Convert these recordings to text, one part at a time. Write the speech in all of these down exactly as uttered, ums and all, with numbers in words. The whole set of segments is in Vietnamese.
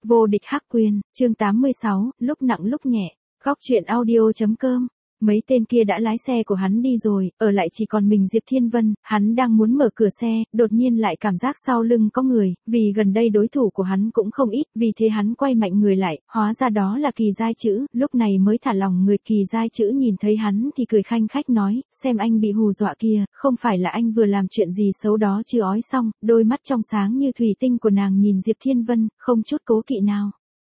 Vô địch hắc quyền, chương tám mươi sáu, lúc nặng lúc nhẹ, góc truyện audio.com. Mấy tên kia đã lái xe của hắn đi rồi, ở lại chỉ còn mình Diệp Thiên Vân, hắn đang muốn mở cửa xe, đột nhiên lại cảm giác sau lưng có người, vì gần đây đối thủ của hắn cũng không ít, vì thế hắn quay mạnh người lại, hóa ra đó là Kỳ Giai Chữ, lúc này mới thả lòng người. Kỳ Giai Chữ nhìn thấy hắn thì cười khanh khách nói, xem anh bị hù dọa kìa, không phải là anh vừa làm chuyện gì xấu đó chứ. Ói xong, đôi mắt trong sáng như thủy tinh của nàng nhìn Diệp Thiên Vân, không chút cố kỵ nào.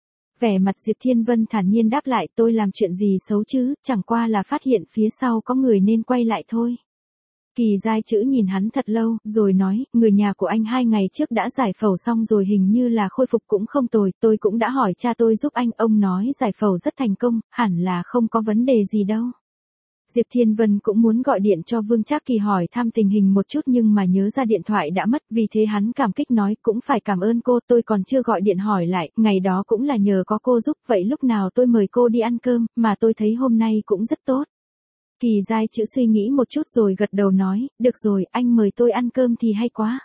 Vẻ mặt Diệp Thiên Vân thản nhiên đáp lại, tôi làm chuyện gì xấu chứ, chẳng qua là phát hiện phía sau có người nên quay lại thôi. Kỳ Giai Chữ nhìn hắn thật lâu, rồi nói, người nhà của anh hai ngày trước đã giải phẫu xong rồi, hình như là khôi phục cũng không tồi, tôi cũng đã hỏi cha tôi giúp anh, ông nói giải phẫu rất thành công, hẳn là không có vấn đề gì đâu. Diệp Thiên Vân cũng muốn gọi điện cho Vương Trác Kỳ hỏi thăm tình hình một chút nhưng mà nhớ ra điện thoại đã mất, vì thế hắn cảm kích nói, cũng phải cảm ơn cô, tôi còn chưa gọi điện hỏi lại, ngày đó cũng là nhờ có cô giúp, vậy lúc nào tôi mời cô đi ăn cơm, mà tôi thấy hôm nay cũng rất tốt. Kỳ Giai Chữ suy nghĩ một chút rồi gật đầu nói, được rồi, anh mời tôi ăn cơm thì hay quá.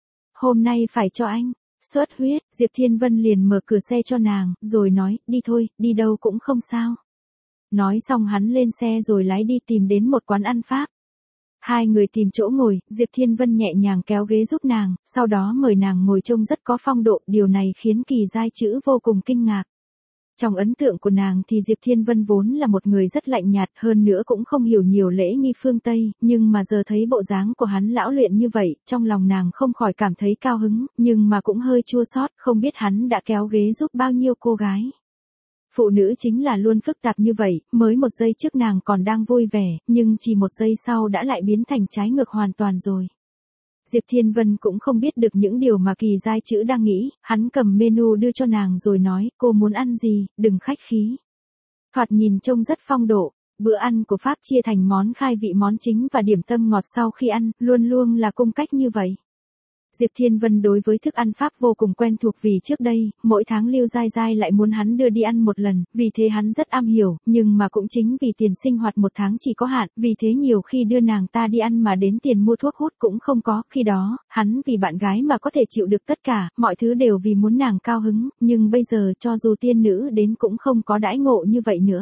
Hôm nay phải cho anh xuất huyết. Diệp Thiên Vân liền mở cửa xe cho nàng, rồi nói, đi thôi, đi đâu cũng không sao. Nói xong hắn lên xe rồi lái đi tìm đến một quán ăn Pháp. Hai người tìm chỗ ngồi, Diệp Thiên Vân nhẹ nhàng kéo ghế giúp nàng, sau đó mời nàng ngồi trông rất có phong độ, điều này khiến Kỳ Giai Chữ vô cùng kinh ngạc. Trong ấn tượng của nàng thì Diệp Thiên Vân vốn là một người rất lạnh nhạt, hơn nữa cũng không hiểu nhiều lễ nghi phương Tây, nhưng mà giờ thấy bộ dáng của hắn lão luyện như vậy, trong lòng nàng không khỏi cảm thấy cao hứng, nhưng mà cũng hơi chua xót, không biết hắn đã kéo ghế giúp bao nhiêu cô gái. Phụ nữ chính là luôn phức tạp như vậy, mới một giây trước nàng còn đang vui vẻ, nhưng chỉ một giây sau đã lại biến thành trái ngược hoàn toàn rồi. Diệp Thiên Vân cũng không biết được những điều mà Kỳ Giai Chữ đang nghĩ, hắn cầm menu đưa cho nàng rồi nói, cô muốn ăn gì, đừng khách khí. Thoạt nhìn trông rất phong độ, bữa ăn của Pháp chia thành món khai vị, món chính và điểm tâm ngọt sau khi ăn, luôn luôn là cung cách như vậy. Diệp Thiên Vân đối với thức ăn Pháp vô cùng quen thuộc, vì trước đây, mỗi tháng Lưu Giai Giai lại muốn hắn đưa đi ăn một lần, vì thế hắn rất am hiểu, nhưng mà cũng chính vì tiền sinh hoạt một tháng chỉ có hạn, vì thế nhiều khi đưa nàng ta đi ăn mà đến tiền mua thuốc hút cũng không có, khi đó, hắn vì bạn gái mà có thể chịu được tất cả, mọi thứ đều vì muốn nàng cao hứng, nhưng bây giờ cho dù tiên nữ đến cũng không có đãi ngộ như vậy nữa.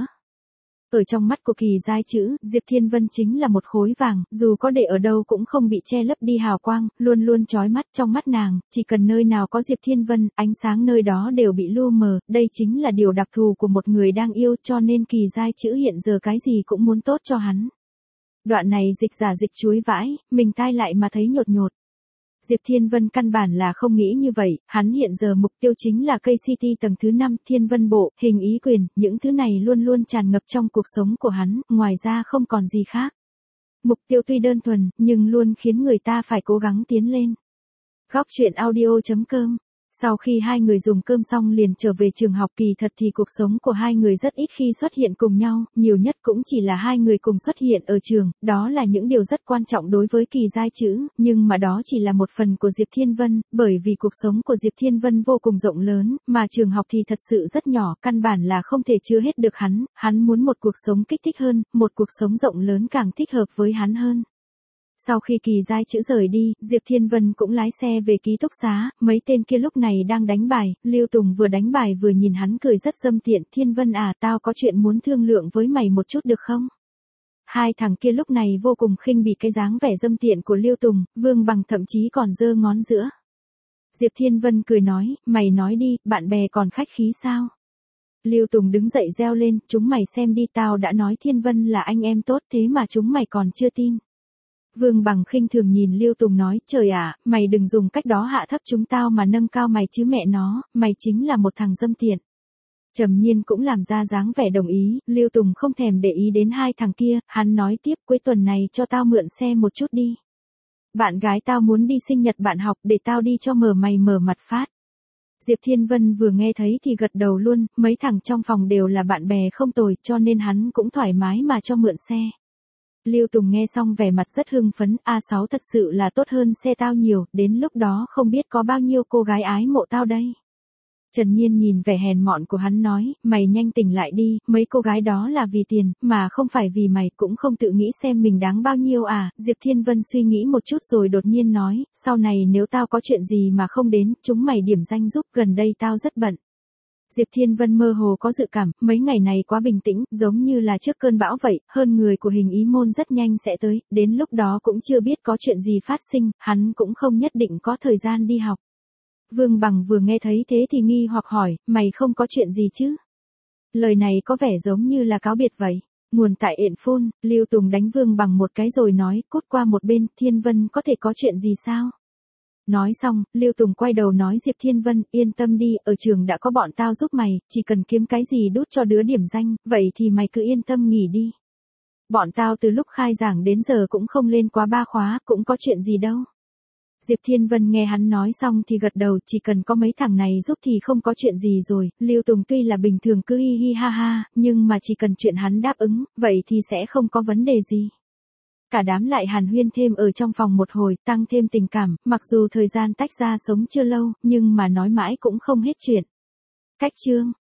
Ở trong mắt của Kỳ Giai Chữ, Diệp Thiên Vân chính là một khối vàng, dù có để ở đâu cũng không bị che lấp đi hào quang, luôn luôn chói mắt. Trong mắt nàng, chỉ cần nơi nào có Diệp Thiên Vân, ánh sáng nơi đó đều bị lu mờ, đây chính là điều đặc thù của một người đang yêu, cho nên Kỳ Giai Chữ hiện giờ cái gì cũng muốn tốt cho hắn. Đoạn này dịch giả dịch chuối vãi, mình tai lại mà thấy nhột nhột. Diệp Thiên Vân căn bản là không nghĩ như vậy, hắn hiện giờ mục tiêu chính là cây City tầng thứ năm, Thiên Vân Bộ, hình ý quyền, những thứ này luôn luôn tràn ngập trong cuộc sống của hắn, ngoài ra không còn gì khác. Mục tiêu tuy đơn thuần, nhưng luôn khiến người ta phải cố gắng tiến lên. Góc truyện audio.com. Sau khi hai người dùng cơm xong liền trở về trường học, kỳ thật thì cuộc sống của hai người rất ít khi xuất hiện cùng nhau, nhiều nhất cũng chỉ là hai người cùng xuất hiện ở trường, đó là những điều rất quan trọng đối với Kỳ Giai Chữ, nhưng mà đó chỉ là một phần của Diệp Thiên Vân, bởi vì cuộc sống của Diệp Thiên Vân vô cùng rộng lớn, mà trường học thì thật sự rất nhỏ, căn bản là không thể chứa hết được hắn, hắn muốn một cuộc sống kích thích hơn, một cuộc sống rộng lớn càng thích hợp với hắn hơn. Sau khi Kỳ Giai Chữ rời đi, Diệp Thiên Vân cũng lái xe về ký túc xá, mấy tên kia lúc này đang đánh bài, Lưu Tùng vừa đánh bài vừa nhìn hắn cười rất dâm tiện, Thiên Vân à, tao có chuyện muốn thương lượng với mày một chút được không? Hai thằng kia lúc này vô cùng khinh bỉ cái dáng vẻ dâm tiện của Lưu Tùng, Vương Bằng thậm chí còn giơ ngón giữa. Diệp Thiên Vân cười nói, mày nói đi, bạn bè còn khách khí sao? Lưu Tùng đứng dậy reo lên, chúng mày xem đi, tao đã nói Thiên Vân là anh em tốt thế mà chúng mày còn chưa tin. Vương Bằng khinh thường nhìn Lưu Tùng nói, trời ạ, mày đừng dùng cách đó hạ thấp chúng tao mà nâng cao mày chứ mẹ nó, mày chính là một thằng dâm tiện. Trầm Nhiên cũng làm ra dáng vẻ đồng ý, Lưu Tùng không thèm để ý đến hai thằng kia, hắn nói tiếp, cuối tuần này cho tao mượn xe một chút đi. Bạn gái tao muốn đi sinh nhật bạn học, để tao đi cho mở mày mở mặt phát. Diệp Thiên Vân vừa nghe thấy thì gật đầu luôn, mấy thằng trong phòng đều là bạn bè không tồi, cho nên hắn cũng thoải mái mà cho mượn xe. Lưu Tùng nghe xong vẻ mặt rất hưng phấn, A sáu thật sự là tốt hơn xe tao nhiều, đến lúc đó không biết có bao nhiêu cô gái ái mộ tao đây. Trần Nhiên nhìn vẻ hèn mọn của hắn nói, mày nhanh tỉnh lại đi, mấy cô gái đó là vì tiền, mà không phải vì mày, cũng không tự nghĩ xem mình đáng bao nhiêu à. Diệp Thiên Vân suy nghĩ một chút rồi đột nhiên nói, sau này nếu tao có chuyện gì mà không đến, chúng mày điểm danh giúp, gần đây tao rất bận. Diệp Thiên Vân mơ hồ có dự cảm, mấy ngày này quá bình tĩnh, giống như là trước cơn bão vậy, hơn người của hình ý môn rất nhanh sẽ tới, đến lúc đó cũng chưa biết có chuyện gì phát sinh, hắn cũng không nhất định có thời gian đi học. Vương Bằng vừa nghe thấy thế thì nghi hoặc hỏi, mày không có chuyện gì chứ? Lời này có vẻ giống như là cáo biệt vậy. Nguồn tại Yện Phone, Lưu Tùng đánh Vương Bằng một cái rồi nói, cút qua một bên, Thiên Vân có thể có chuyện gì sao? Nói xong, Lưu Tùng quay đầu nói Diệp Thiên Vân, yên tâm đi, ở trường đã có bọn tao giúp mày, chỉ cần kiếm cái gì đút cho đứa điểm danh, vậy thì mày cứ yên tâm nghỉ đi. Bọn tao từ lúc khai giảng đến giờ cũng không lên quá ba khóa, cũng có chuyện gì đâu. Diệp Thiên Vân nghe hắn nói xong thì gật đầu, chỉ cần có mấy thằng này giúp thì không có chuyện gì rồi, Lưu Tùng tuy là bình thường cứ hi hi ha ha, nhưng mà chỉ cần chuyện hắn đáp ứng, vậy thì sẽ không có vấn đề gì. Cả đám lại hàn huyên thêm ở trong phòng một hồi, tăng thêm tình cảm, mặc dù thời gian tách ra sống chưa lâu, nhưng mà nói mãi cũng không hết chuyện. Cách chương